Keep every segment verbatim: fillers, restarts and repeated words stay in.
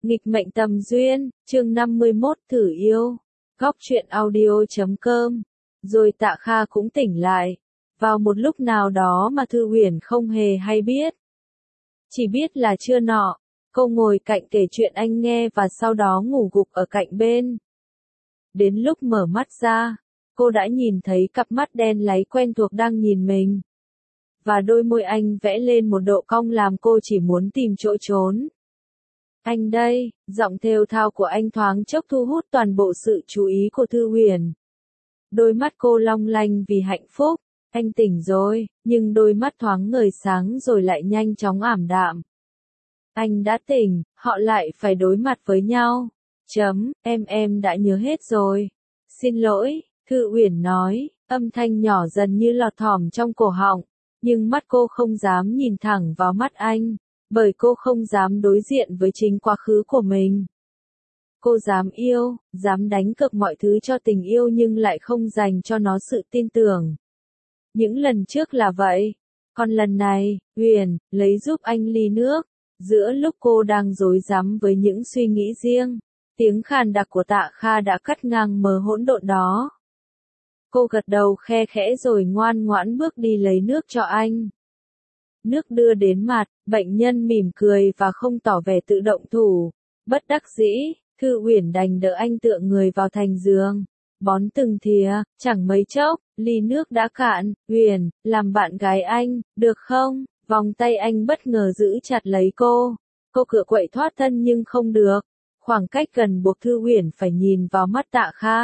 Nghịch mệnh tầm duyên, chương năm mươi mốt thử yêu. Góc truyện audio.com. Rồi Tạ Kha cũng tỉnh lại. Vào một lúc nào đó mà Thư Huyền không hề hay biết. Chỉ biết là trưa nọ, cô ngồi cạnh kể chuyện anh nghe và sau đó ngủ gục ở cạnh bên. Đến lúc mở mắt ra, cô đã nhìn thấy cặp mắt đen láy quen thuộc đang nhìn mình. Và đôi môi anh vẽ lên một độ cong làm cô chỉ muốn tìm chỗ trốn. Anh đây, giọng thều thào của anh thoáng chốc thu hút toàn bộ sự chú ý của Thư Huyền. Đôi mắt cô long lanh vì hạnh phúc, anh tỉnh rồi, nhưng đôi mắt thoáng ngời sáng rồi lại nhanh chóng ảm đạm. Anh đã tỉnh, họ lại phải đối mặt với nhau. Chấm, em em đã nhớ hết rồi. Xin lỗi, Thư Huyền nói, âm thanh nhỏ dần như lọt thỏm trong cổ họng, nhưng mắt cô không dám nhìn thẳng vào mắt anh. Bởi cô không dám đối diện với chính quá khứ của mình. Cô dám yêu, dám đánh cược mọi thứ cho tình yêu nhưng lại không dành cho nó sự tin tưởng. Những lần trước là vậy. Còn lần này, Huyền, lấy giúp anh ly nước. Giữa lúc cô đang rối rắm với những suy nghĩ riêng, tiếng khàn đặc của Tạ Kha đã cắt ngang mớ hỗn độn đó. Cô gật đầu khe khẽ rồi ngoan ngoãn bước đi lấy nước cho anh. Nước đưa đến mặt, bệnh nhân mỉm cười và không tỏ vẻ tự động thủ. Bất đắc dĩ, Thư Huyền đành đỡ anh tựa người vào thành giường. Bón từng thìa, chẳng mấy chốc, ly nước đã cạn. Huyền, làm bạn gái anh, được không? Vòng tay anh bất ngờ giữ chặt lấy cô. Cô cựa quậy thoát thân nhưng không được. Khoảng cách gần buộc Thư Huyền phải nhìn vào mắt Tạ Kha.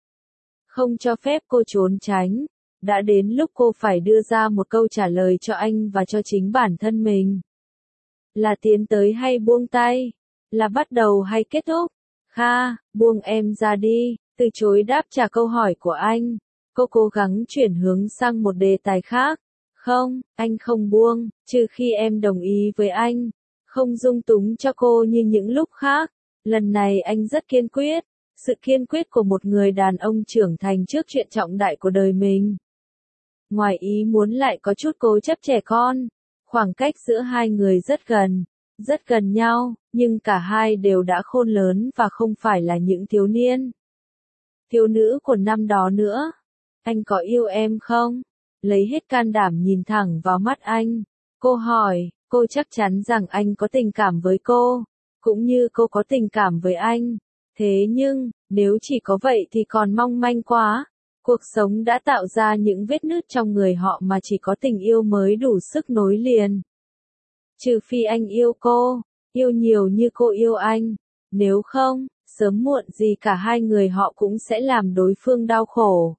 Không cho phép cô trốn tránh. Đã đến lúc cô phải đưa ra một câu trả lời cho anh và cho chính bản thân mình. Là tiến tới hay buông tay? Là bắt đầu hay kết thúc? Kha, buông em ra đi, từ chối đáp trả câu hỏi của anh. Cô cố gắng chuyển hướng sang một đề tài khác. Không, anh không buông, trừ khi em đồng ý với anh. Không dung túng cho cô như những lúc khác. Lần này anh rất kiên quyết. Sự kiên quyết của một người đàn ông trưởng thành trước chuyện trọng đại của đời mình. Ngoài ý muốn lại có chút cố chấp trẻ con. Khoảng cách giữa hai người rất gần, rất gần nhau, nhưng cả hai đều đã khôn lớn và không phải là những thiếu niên. Thiếu nữ của năm đó nữa. Anh có yêu em không? Lấy hết can đảm nhìn thẳng vào mắt anh. Cô hỏi, cô chắc chắn rằng anh có tình cảm với cô, cũng như cô có tình cảm với anh. Thế nhưng, nếu chỉ có vậy thì còn mong manh quá. Cuộc sống đã tạo ra những vết nứt trong người họ mà chỉ có tình yêu mới đủ sức nối liền. Trừ phi anh yêu cô, yêu nhiều như cô yêu anh. Nếu không, sớm muộn gì cả hai người họ cũng sẽ làm đối phương đau khổ.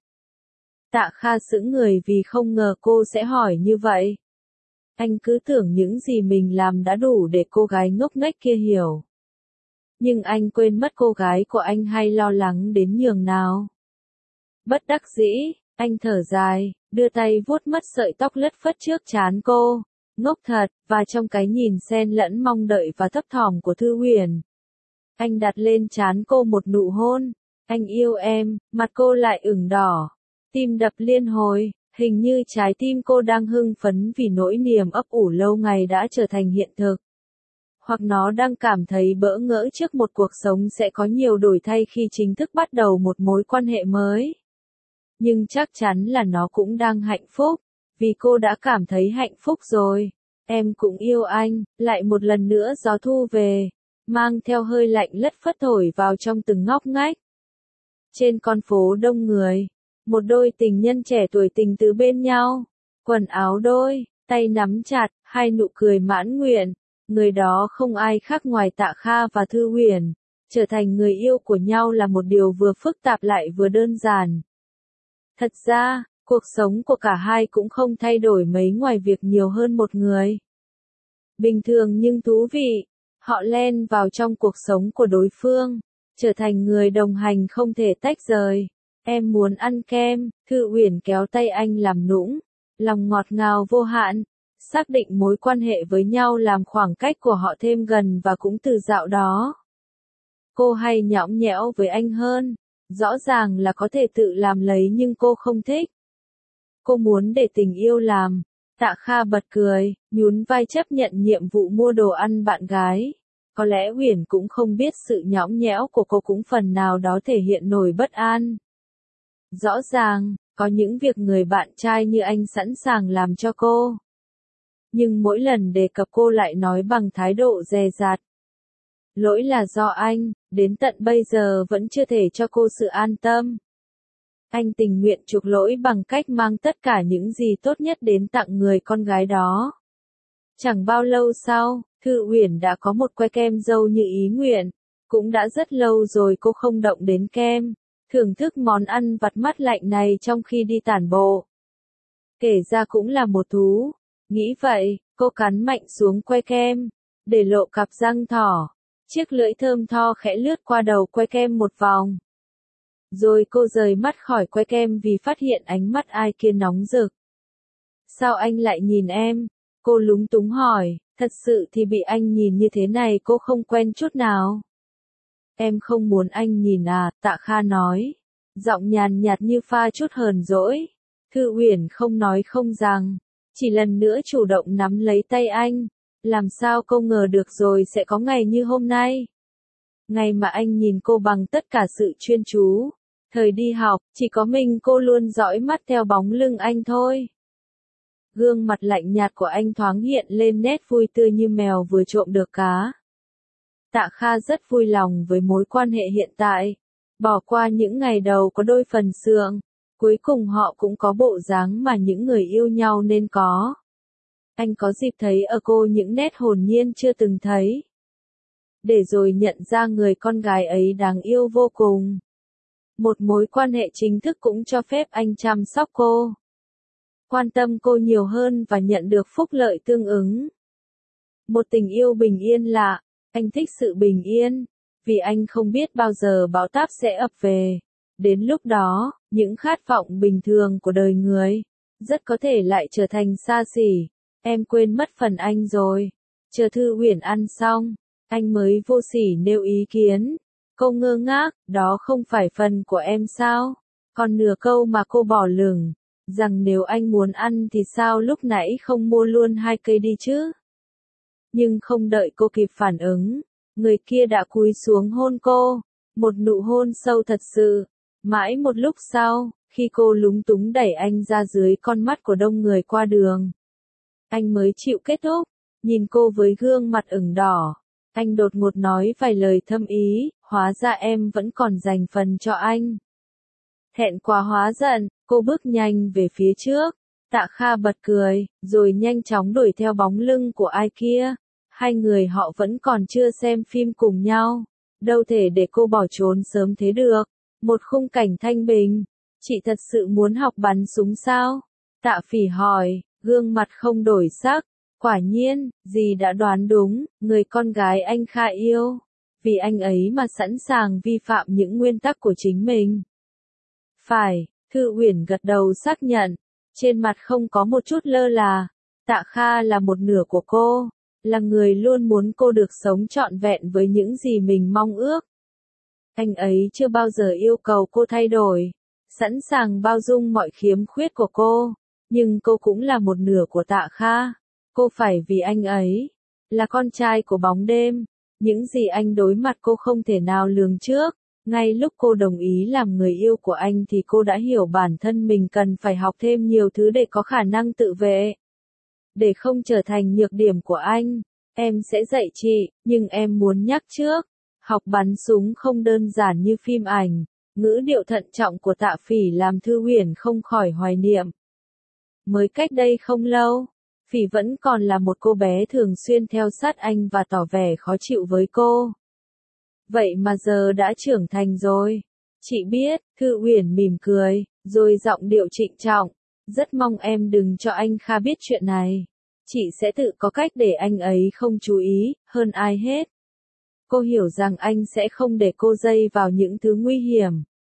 Tạ Kha sững người vì không ngờ cô sẽ hỏi như vậy. Anh cứ tưởng những gì mình làm đã đủ để cô gái ngốc nghếch kia hiểu. Nhưng anh quên mất cô gái của anh hay lo lắng đến nhường nào. Bất đắc dĩ, anh thở dài, đưa tay vuốt mất sợi tóc lất phất trước trán cô. Ngốc thật, và trong cái nhìn xen lẫn mong đợi và thấp thỏm của Thư Huyền. Anh đặt lên trán cô một nụ hôn. Anh yêu em, mặt cô lại ửng đỏ. Tim đập liên hồi, hình như trái tim cô đang hưng phấn vì nỗi niềm ấp ủ lâu ngày đã trở thành hiện thực. Hoặc nó đang cảm thấy bỡ ngỡ trước một cuộc sống sẽ có nhiều đổi thay khi chính thức bắt đầu một mối quan hệ mới. Nhưng chắc chắn là nó cũng đang hạnh phúc, vì cô đã cảm thấy hạnh phúc rồi. Em cũng yêu anh, lại một lần nữa gió thu về, mang theo hơi lạnh lất phất thổi vào trong từng ngóc ngách. Trên con phố đông người, một đôi tình nhân trẻ tuổi tình tứ bên nhau, quần áo đôi, tay nắm chặt, hai nụ cười mãn nguyện. Người đó không ai khác ngoài Tạ Kha và Thư Huyền. Trở thành người yêu của nhau là một điều vừa phức tạp lại vừa đơn giản. Thật ra, cuộc sống của cả hai cũng không thay đổi mấy ngoài việc nhiều hơn một người. Bình thường nhưng thú vị, họ len vào trong cuộc sống của đối phương, trở thành người đồng hành không thể tách rời. Em muốn ăn kem, Thư Huyền kéo tay anh làm nũng, lòng ngọt ngào vô hạn. Xác định mối quan hệ với nhau làm khoảng cách của họ thêm gần và cũng từ dạo đó. Cô hay nhõng nhẽo với anh hơn. Rõ ràng là có thể tự làm lấy nhưng cô không thích. Cô muốn để tình yêu làm. Tạ Kha bật cười, nhún vai chấp nhận nhiệm vụ mua đồ ăn bạn gái. Có lẽ Huyền cũng không biết sự nhõng nhẽo của cô cũng phần nào đó thể hiện nổi bất an. Rõ ràng, có những việc người bạn trai như anh sẵn sàng làm cho cô. Nhưng mỗi lần đề cập cô lại nói bằng thái độ dè dặt. Lỗi là do anh, đến tận bây giờ vẫn chưa thể cho cô sự an tâm. Anh tình nguyện chuộc lỗi bằng cách mang tất cả những gì tốt nhất đến tặng người con gái đó. Chẳng bao lâu sau, Thư Uyển đã có một que kem dâu như ý nguyện. Cũng đã rất lâu rồi cô không động đến kem, thưởng thức món ăn vặt mát lạnh này trong khi đi tản bộ. Kể ra cũng là một thú. Nghĩ vậy, cô cắn mạnh xuống que kem, để lộ cặp răng thỏ. Chiếc lưỡi thơm tho khẽ lướt qua đầu que kem một vòng. Rồi cô rời mắt khỏi que kem vì phát hiện ánh mắt ai kia nóng rực. Sao anh lại nhìn em? Cô lúng túng hỏi, thật sự thì bị anh nhìn như thế này cô không quen chút nào. Em không muốn anh nhìn à, Tạ Kha nói. Giọng nhàn nhạt như pha chút hờn dỗi. Thư Uyển không nói không rằng, chỉ lần nữa chủ động nắm lấy tay anh. Làm sao cô ngờ được rồi sẽ có ngày như hôm nay. Ngày mà anh nhìn cô bằng tất cả sự chuyên chú. Thời đi học, chỉ có mình cô luôn dõi mắt theo bóng lưng anh thôi. Gương mặt lạnh nhạt của anh thoáng hiện lên nét vui tươi như mèo vừa trộm được cá. Tạ Kha rất vui lòng với mối quan hệ hiện tại. Bỏ qua những ngày đầu có đôi phần sượng, cuối cùng họ cũng có bộ dáng mà những người yêu nhau nên có. Anh có dịp thấy ở cô những nét hồn nhiên chưa từng thấy. Để rồi nhận ra người con gái ấy đáng yêu vô cùng. Một mối quan hệ chính thức cũng cho phép anh chăm sóc cô. Quan tâm cô nhiều hơn và nhận được phúc lợi tương ứng. Một tình yêu bình yên lạ, anh thích sự bình yên, vì anh không biết bao giờ bão táp sẽ ập về. Đến lúc đó, những khát vọng bình thường của đời người, rất có thể lại trở thành xa xỉ. Em quên mất phần anh rồi. Chờ Thư Uyển ăn xong, anh mới vô sỉ nêu ý kiến. Cô ngơ ngác, đó không phải phần của em sao? Còn nửa câu mà cô bỏ lửng, rằng nếu anh muốn ăn thì sao lúc nãy không mua luôn hai cây đi chứ? Nhưng không đợi cô kịp phản ứng, người kia đã cúi xuống hôn cô, một nụ hôn sâu thật sự. Mãi một lúc sau, khi cô lúng túng đẩy anh ra dưới con mắt của đông người qua đường, anh mới chịu kết thúc, nhìn cô với gương mặt ửng đỏ. Anh đột ngột nói vài lời thâm ý, hóa ra em vẫn còn dành phần cho anh. Thẹn quá hóa giận, cô bước nhanh về phía trước. Tạ Kha bật cười, rồi nhanh chóng đuổi theo bóng lưng của ai kia. Hai người họ vẫn còn chưa xem phim cùng nhau. Đâu thể để cô bỏ trốn sớm thế được. Một khung cảnh thanh bình. Chị thật sự muốn học bắn súng sao? Tạ Phỉ hỏi, gương mặt không đổi sắc. Quả nhiên, dì đã đoán đúng, người con gái anh Kha yêu. Vì anh ấy mà sẵn sàng vi phạm những nguyên tắc của chính mình. Phải, Thư Uyển gật đầu xác nhận. Trên mặt không có một chút lơ là. Tạ Kha là một nửa của cô. Là người luôn muốn cô được sống trọn vẹn với những gì mình mong ước. Anh ấy chưa bao giờ yêu cầu cô thay đổi. Sẵn sàng bao dung mọi khiếm khuyết của cô. Nhưng cô cũng là một nửa của Tạ Kha. Cô phải vì anh ấy. Là con trai của bóng đêm. Những gì anh đối mặt cô không thể nào lường trước. Ngay lúc cô đồng ý làm người yêu của anh thì cô đã hiểu bản thân mình cần phải học thêm nhiều thứ để có khả năng tự vệ. Để không trở thành nhược điểm của anh, em sẽ dạy chị, nhưng em muốn nhắc trước. Học bắn súng không đơn giản như phim ảnh. Ngữ điệu thận trọng của Tạ Phỉ làm Thư Uyển không khỏi hoài niệm. Mới cách đây không lâu, Phỉ vẫn còn là một cô bé thường xuyên theo sát anh và tỏ vẻ khó chịu với cô. Vậy mà giờ đã trưởng thành rồi. Chị biết, Thư Uyển mỉm cười, rồi giọng điệu trịnh trọng. Rất mong em đừng cho anh Kha biết chuyện này. Chị sẽ tự có cách để anh ấy không chú ý, hơn ai hết. Cô hiểu rằng anh sẽ không để cô dây vào những thứ nguy hiểm.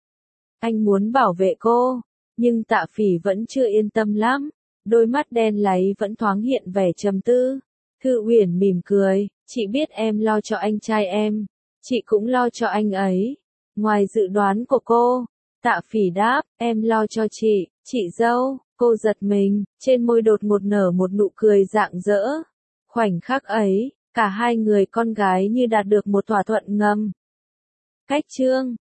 Anh muốn bảo vệ cô, nhưng Tạ Phỉ vẫn chưa yên tâm lắm. Đôi mắt đen láy vẫn thoáng hiện vẻ trầm tư. Thư Uyển mỉm cười, chị biết em lo cho anh trai em. Chị cũng lo cho anh ấy. Ngoài dự đoán của cô, Tạ Phỉ đáp, em lo cho chị, chị dâu. Cô giật mình, trên môi đột ngột nở một nụ cười rạng rỡ. Khoảnh khắc ấy, Cả hai người con gái như đạt được một thỏa thuận ngầm. Cách chương